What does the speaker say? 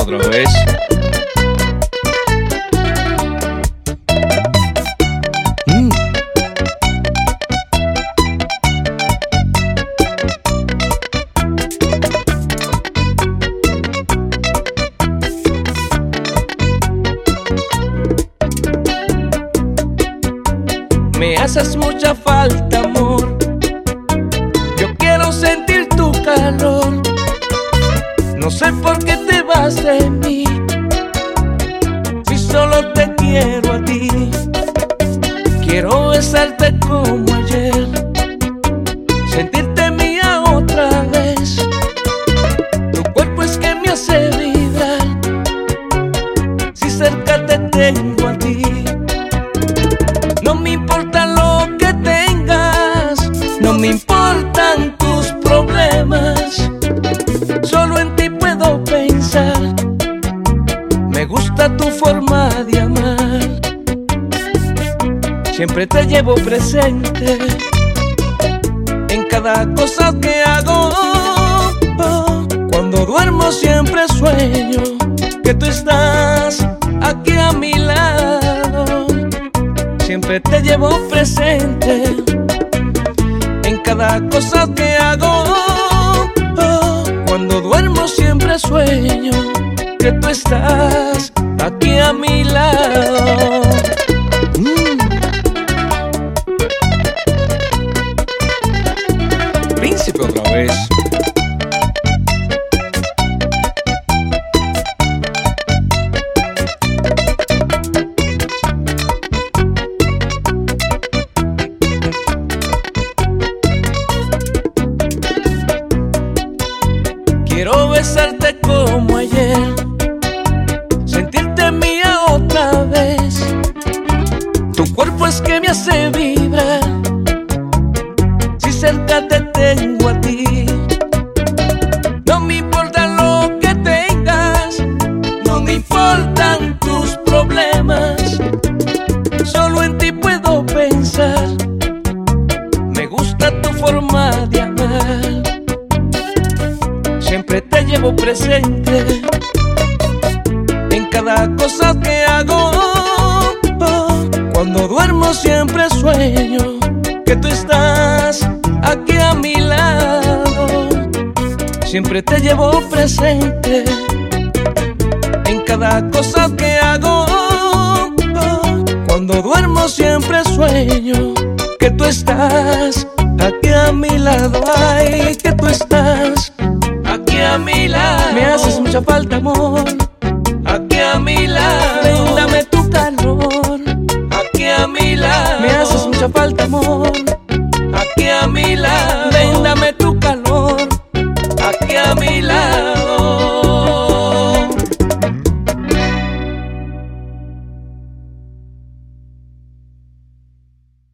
otra vez. Me haces mucha falta, amor. Yo quiero sentir tu calor. No sé por qué te vas de mí, si solo te quiero a ti. Quiero besarte como ayer, sentirte mía otra vez. Tu cuerpo es que me hace vibrar, si cerca te tengo a ti. No me importa lo que tengas, no me importan tus problemas. Solo en ti puedo pensar, me gusta tu forma de amar. Siempre te llevo presente en cada cosa que hago. Cuando duermo siempre sueño que tú estás aquí a mi lado. Siempre te llevo presente en cada cosa que hago. Cuando duermo siempre sueño que tú estás aquí a mi lado. Príncipe otra vez. Quiero besarte como ayer, sentirte mía otra vez. Tu cuerpo es que me hace vibrar, si cerca te tengo a ti. No me importa lo que tengas, no me importan tus problemas. Solo en ti puedo pensar, me gusta tu forma de amar. Siempre te llevo presente en cada cosa que hago. Cuando duermo siempre sueño que tú estás aquí a mi lado. Siempre te llevo presente en cada cosa que hago. Cuando duermo siempre sueño que tú estás aquí a mi lado. Ay, que tú estás aquí a mi lado. Me haces mucha falta, amor. Aquí a mi lado. Ven, dame tu calor. Aquí a mi lado. Me haces mucha falta, amor.